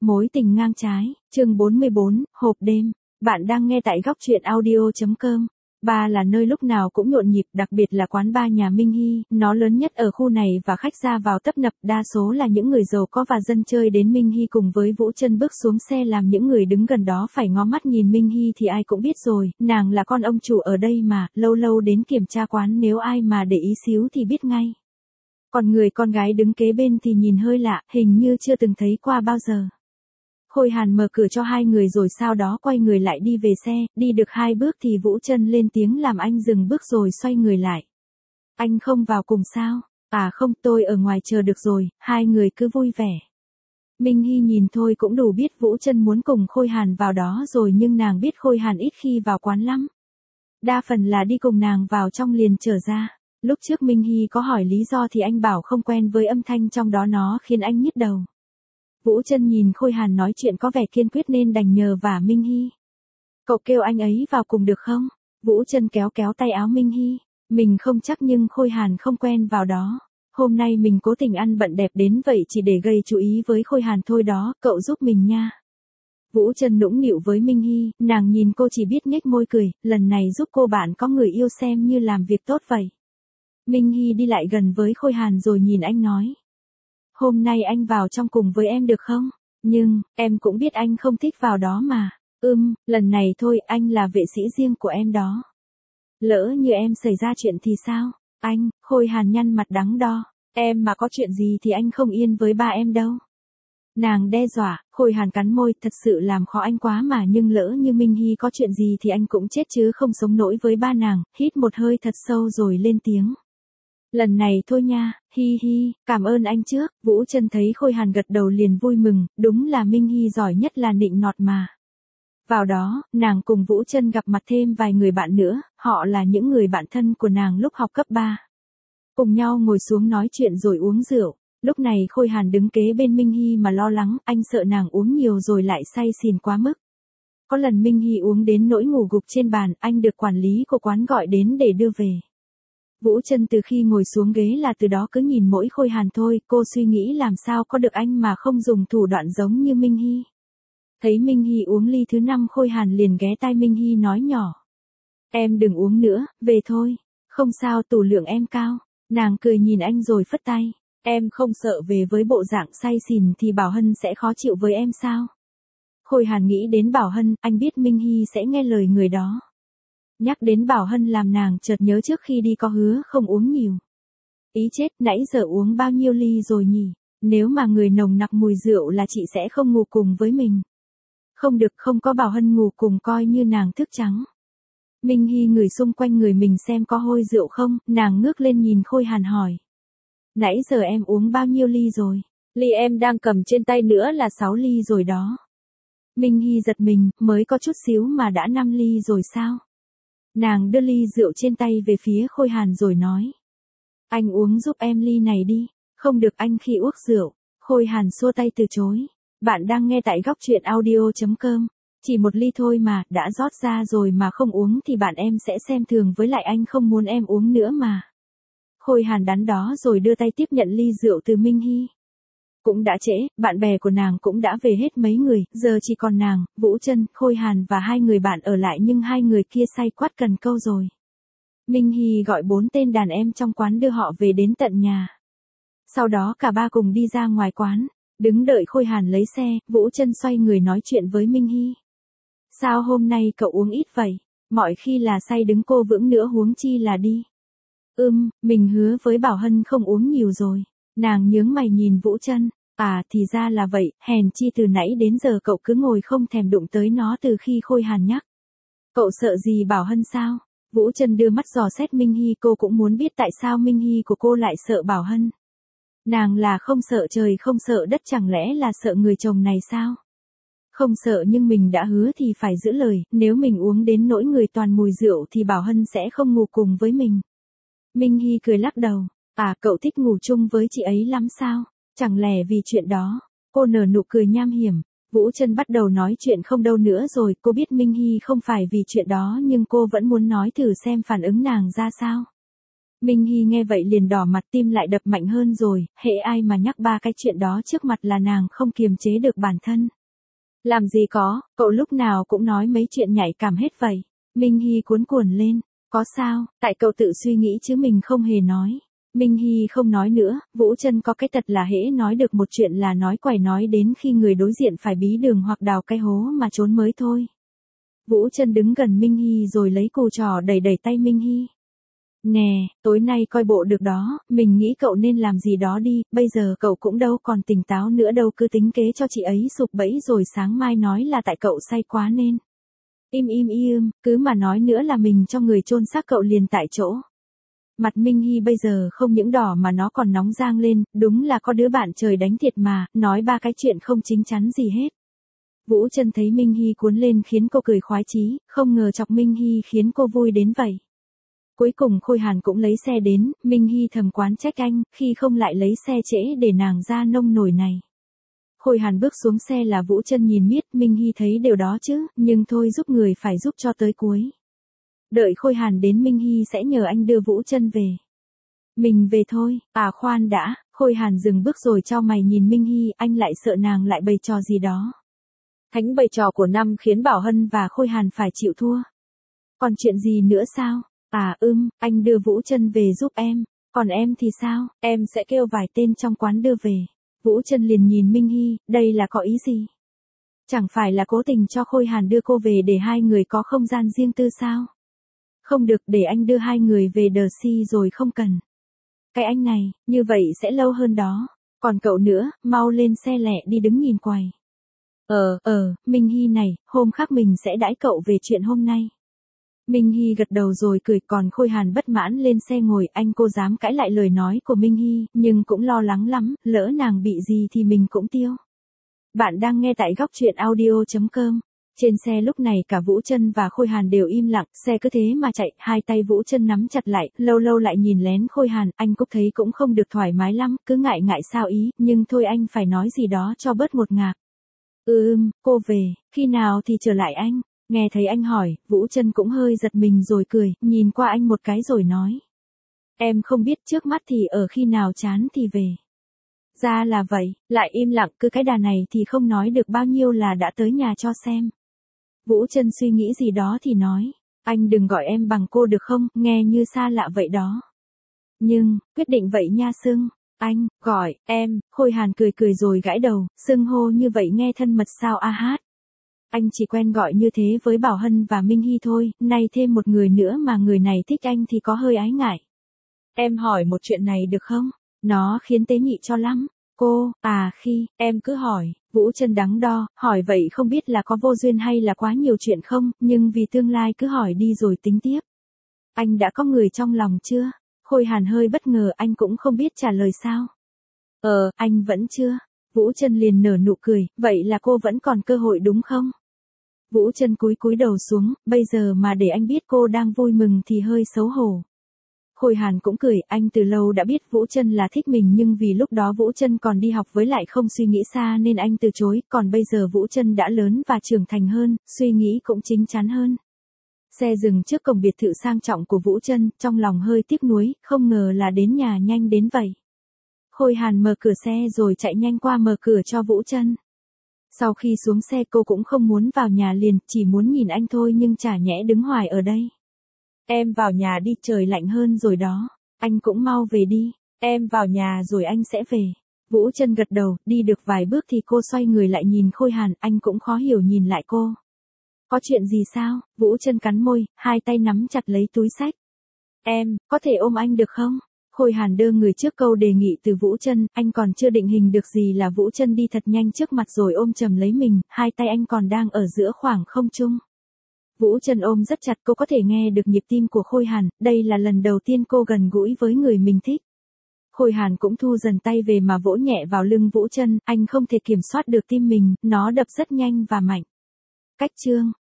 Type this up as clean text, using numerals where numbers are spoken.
Mối tình ngang trái, chương 44, hộp đêm. Bạn đang nghe tại góc truyện audio.com. Bar là nơi lúc nào cũng nhộn nhịp, đặc biệt là quán bar nhà Minh Hy, nó lớn nhất ở khu này và khách ra vào tấp nập, đa số là những người giàu có và dân chơi đến Minh Hy cùng với Vũ Chân bước xuống xe làm những người đứng gần đó phải ngó mắt nhìn Minh Hy thì ai cũng biết rồi, nàng là con ông chủ ở đây mà, lâu lâu đến kiểm tra quán nếu ai mà để ý xíu thì biết ngay. Còn người con gái đứng kế bên thì nhìn hơi lạ, hình như chưa từng thấy qua bao giờ. Khôi Hàn mở cửa cho hai người rồi sau đó quay người lại đi về xe, đi được 2 bước thì Vũ Chân lên tiếng làm anh dừng bước rồi xoay người lại. Anh không vào cùng sao? À không, tôi ở ngoài chờ được rồi, hai người cứ vui vẻ. Minh Hy nhìn thôi cũng đủ biết Vũ Chân muốn cùng Khôi Hàn vào đó rồi, nhưng nàng biết Khôi Hàn ít khi vào quán lắm. Đa phần là đi cùng nàng vào trong liền trở ra. Lúc trước Minh Hy có hỏi lý do thì anh bảo không quen với âm thanh trong đó, nó khiến anh nhức đầu. Vũ Chân nhìn Khôi Hàn nói chuyện có vẻ kiên quyết nên đành nhờ vả Minh Hy. Cậu kêu anh ấy vào cùng được không? Vũ Chân kéo kéo tay áo Minh Hy. Mình không chắc nhưng Khôi Hàn không quen vào đó. Hôm nay mình cố tình ăn bận đẹp đến vậy chỉ để gây chú ý với Khôi Hàn thôi đó, cậu giúp mình nha. Vũ Chân nũng nịu với Minh Hy, nàng nhìn cô chỉ biết nhếch môi cười, lần này giúp cô bạn có người yêu xem như làm việc tốt vậy. Minh Hy đi lại gần với Khôi Hàn rồi nhìn anh nói. Hôm nay anh vào trong cùng với em được không? Nhưng, em cũng biết anh không thích vào đó mà. Lần này thôi, anh là vệ sĩ riêng của em đó. Lỡ như em xảy ra chuyện thì sao? Anh, Khôi Hàn nhăn mặt đắng đo. Em mà có chuyện gì thì anh không yên với ba em đâu. Nàng đe dọa, Khôi Hàn cắn môi, thật sự làm khó anh quá mà, nhưng lỡ như Minh Hy có chuyện gì thì anh cũng chết chứ không sống nổi với ba nàng, hít một hơi thật sâu rồi lên tiếng. Lần này thôi nha, hi hi, cảm ơn anh trước. Vũ Chân thấy Khôi Hàn gật đầu liền vui mừng, đúng là Minh Hy giỏi nhất là nịnh nọt mà. Vào đó, nàng cùng Vũ Chân gặp mặt thêm vài người bạn nữa, họ là những người bạn thân của nàng lúc học cấp 3. Cùng nhau ngồi xuống nói chuyện rồi uống rượu. Lúc này Khôi Hàn đứng kế bên Minh Hy mà lo lắng, anh sợ nàng uống nhiều rồi lại say xỉn quá mức. Có lần Minh Hy uống đến nỗi ngủ gục trên bàn, anh được quản lý của quán gọi đến để đưa về. Vũ Chân từ khi ngồi xuống ghế là từ đó cứ nhìn mỗi Khôi Hàn thôi, cô suy nghĩ làm sao có được anh mà không dùng thủ đoạn giống như Minh Hy. Thấy Minh Hy uống ly thứ 5 Khôi Hàn liền ghé tai Minh Hy nói nhỏ. Em đừng uống nữa, về thôi. Không sao, tủ lượng em cao. Nàng cười nhìn anh rồi phất tay. Em không sợ về với bộ dạng say xỉn thì Bảo Hân sẽ khó chịu với em sao? Khôi Hàn nghĩ đến Bảo Hân, anh biết Minh Hy sẽ nghe lời người đó. Nhắc đến Bảo Hân làm nàng chợt nhớ trước khi đi có hứa không uống nhiều. Ý chết, nãy giờ uống bao nhiêu ly rồi nhỉ? Nếu mà người nồng nặc mùi rượu là chị sẽ không ngủ cùng với mình. Không được, không có Bảo Hân ngủ cùng coi như nàng thức trắng. Minh Hy ngửi xung quanh người mình xem có hôi rượu không, nàng ngước lên nhìn Khôi Hàn hỏi. Nãy giờ em uống bao nhiêu ly rồi? Ly em đang cầm trên tay nữa là 6 ly rồi đó. Minh Hy giật mình, mới có chút xíu mà đã 5 ly rồi sao? Nàng đưa ly rượu trên tay về phía Khôi Hàn rồi nói. Anh uống giúp em ly này đi. Không được, anh khi uống rượu. Khôi Hàn xua tay từ chối. Bạn đang nghe tại góc truyện audio.com. Chỉ một ly thôi mà, đã rót ra rồi mà không uống thì bạn em sẽ xem thường, với lại anh không muốn em uống nữa mà. Khôi Hàn đắn đó rồi đưa tay tiếp nhận ly rượu từ Minh Hy. Cũng đã trễ, bạn bè của nàng cũng đã về hết mấy người, giờ chỉ còn nàng, Vũ Chân, Khôi Hàn và 2 người bạn ở lại, nhưng 2 người kia say quát cần câu rồi. Minh Hy gọi 4 tên đàn em trong quán đưa họ về đến tận nhà. Sau đó cả ba cùng đi ra ngoài quán, đứng đợi Khôi Hàn lấy xe, Vũ Chân xoay người nói chuyện với Minh Hy. Sao hôm nay cậu uống ít vậy? Mọi khi là say đứng cô vững nữa huống chi là đi. Mình hứa với Bảo Hân không uống nhiều rồi. Nàng nhướng mày nhìn Vũ Chân. À thì ra là vậy, hèn chi từ nãy đến giờ cậu cứ ngồi không thèm đụng tới nó từ khi Khôi Hàn nhắc. Cậu sợ gì Bảo Hân sao? Vũ Chân đưa mắt dò xét Minh Hy, cô cũng muốn biết tại sao Minh Hy của cô lại sợ Bảo Hân. Nàng là không sợ trời không sợ đất, chẳng lẽ là sợ người chồng này sao? Không sợ, nhưng mình đã hứa thì phải giữ lời, nếu mình uống đến nỗi người toàn mùi rượu thì Bảo Hân sẽ không ngủ cùng với mình. Minh Hy cười lắc đầu. À, cậu thích ngủ chung với chị ấy lắm sao? Chẳng lẽ vì chuyện đó? Cô nở nụ cười nham hiểm. Vũ Chân bắt đầu nói chuyện không đâu nữa rồi, cô biết Minh Hy không phải vì chuyện đó nhưng cô vẫn muốn nói thử xem phản ứng nàng ra sao. Minh Hy nghe vậy liền đỏ mặt, tim lại đập mạnh hơn rồi, hễ ai mà nhắc ba cái chuyện đó trước mặt là nàng không kiềm chế được bản thân. Làm gì có, cậu lúc nào cũng nói mấy chuyện nhạy cảm hết vậy. Minh Hy cuốn cuồng lên, có sao, tại cậu tự suy nghĩ chứ mình không hề nói. Minh Hy không nói nữa, Vũ Trân có cái tật là hễ nói được một chuyện là nói quẩy, nói đến khi người đối diện phải bí đường hoặc đào cái hố mà trốn mới thôi. Vũ Trân đứng gần Minh Hy rồi lấy cù trò đẩy đẩy tay Minh Hy. Nè, tối nay coi bộ được đó, mình nghĩ cậu nên làm gì đó đi, bây giờ cậu cũng đâu còn tỉnh táo nữa đâu, cứ tính kế cho chị ấy sụp bẫy rồi sáng mai nói là tại cậu say quá nên. Im, cứ mà nói nữa là mình cho người chôn xác cậu liền tại chỗ. Mặt Minh Hy bây giờ không những đỏ mà nó còn nóng rang lên, đúng là có đứa bạn trời đánh thiệt mà, nói ba cái chuyện không chính chắn gì hết. Vũ Trân thấy Minh Hy cuốn lên khiến cô cười khoái chí, không ngờ chọc Minh Hy khiến cô vui đến vậy. Cuối cùng Khôi Hàn cũng lấy xe đến, Minh Hy thầm quán trách anh, khi không lại lấy xe trễ để nàng ra nông nổi này. Khôi Hàn bước xuống xe là Vũ Trân nhìn miết, Minh Hy thấy điều đó chứ, nhưng thôi giúp người phải giúp cho tới cuối. Đợi Khôi Hàn đến Minh Hy sẽ nhờ anh đưa Vũ Trân về. Mình về thôi, à khoan đã, Khôi Hàn dừng bước rồi chau mày nhìn Minh Hy, anh lại sợ nàng lại bày trò gì đó. Thánh bày trò của năm khiến Bảo Hân và Khôi Hàn phải chịu thua. Còn chuyện gì nữa sao? À anh đưa Vũ Trân về giúp em, còn em thì sao, em sẽ kêu vài tên trong quán đưa về. Vũ Trân liền nhìn Minh Hy, đây là có ý gì? Chẳng phải là cố tình cho Khôi Hàn đưa cô về để hai người có không gian riêng tư sao? Không được, để anh đưa hai người về đờ si rồi không cần. Cái anh này, như vậy sẽ lâu hơn đó. Còn cậu nữa, mau lên xe lẹ đi, đứng nhìn quầy. Minh Hy này, hôm khác mình sẽ đãi cậu về chuyện hôm nay. Minh Hy gật đầu rồi cười, còn Khôi Hàn bất mãn lên xe ngồi, anh cô dám cãi lại lời nói của Minh Hy, nhưng cũng lo lắng lắm, lỡ nàng bị gì thì mình cũng tiêu. Bạn đang nghe tại góc truyện audio.com. Trên xe lúc này cả Vũ Trân và Khôi Hàn đều im lặng, xe cứ thế mà chạy, hai tay Vũ Trân nắm chặt lại, lâu lâu lại nhìn lén Khôi Hàn, anh Cúc thấy cũng không được thoải mái lắm, cứ ngại sao ý, nhưng thôi anh phải nói gì đó cho bớt ngột ngạt. Cô về, khi nào thì trở lại anh? Nghe thấy anh hỏi, Vũ Trân cũng hơi giật mình rồi cười, nhìn qua anh một cái rồi nói. Em không biết, trước mắt thì ở khi nào chán thì về. Ra là vậy, lại im lặng, cứ cái đà này thì không nói được bao nhiêu là đã tới nhà cho xem. Vũ Trân suy nghĩ gì đó thì nói, anh đừng gọi em bằng cô được không, nghe như xa lạ vậy đó. Nhưng, quyết định vậy nha Sưng. Anh, gọi, em, Khôi Hàn cười rồi gãi đầu, xưng hô như vậy nghe thân mật sao a hát. Anh chỉ quen gọi như thế với Bảo Hân và Minh Hy thôi, nay thêm một người nữa mà người này thích anh thì có hơi ái ngại. Em hỏi một chuyện này được không? Nó khiến tế nhị cho lắm. Cô, khi, em cứ hỏi, Vũ Trân đắn đo, hỏi vậy không biết là có vô duyên hay là quá nhiều chuyện không, nhưng vì tương lai cứ hỏi đi rồi tính tiếp. Anh đã có người trong lòng chưa? Khôi Hàn hơi bất ngờ, anh cũng không biết trả lời sao. Anh vẫn chưa. Vũ Trân liền nở nụ cười, vậy là cô vẫn còn cơ hội đúng không? Vũ Trân cúi đầu xuống, bây giờ mà để anh biết cô đang vui mừng thì hơi xấu hổ. Khôi Hàn cũng cười, anh từ lâu đã biết Vũ Trân là thích mình nhưng vì lúc đó Vũ Trân còn đi học với lại không suy nghĩ xa nên anh từ chối, còn bây giờ Vũ Trân đã lớn và trưởng thành hơn, suy nghĩ cũng chín chắn hơn. Xe dừng trước cổng biệt thự sang trọng của Vũ Trân, trong lòng hơi tiếc nuối, không ngờ là đến nhà nhanh đến vậy. Khôi Hàn mở cửa xe rồi chạy nhanh qua mở cửa cho Vũ Trân. Sau khi xuống xe cô cũng không muốn vào nhà liền, chỉ muốn nhìn anh thôi nhưng chả nhẽ đứng hoài ở đây. Em vào nhà đi, trời lạnh hơn rồi đó. Anh cũng mau về đi. Em vào nhà rồi anh sẽ về. Vũ Trân gật đầu, đi được vài bước thì cô xoay người lại nhìn Khôi Hàn, anh cũng khó hiểu nhìn lại cô. Có chuyện gì sao? Vũ Trân cắn môi, hai tay nắm chặt lấy túi xách. Em, có thể ôm anh được không? Khôi Hàn đưa người trước câu đề nghị từ Vũ Trân, anh còn chưa định hình được gì là Vũ Trân đi thật nhanh trước mặt rồi ôm chầm lấy mình, hai tay anh còn đang ở giữa khoảng không trung. Vũ Trân ôm rất chặt, cô có thể nghe được nhịp tim của Khôi Hàn, đây là lần đầu tiên cô gần gũi với người mình thích. Khôi Hàn cũng thu dần tay về mà vỗ nhẹ vào lưng Vũ Trân, anh không thể kiểm soát được tim mình, nó đập rất nhanh và mạnh. Cách chương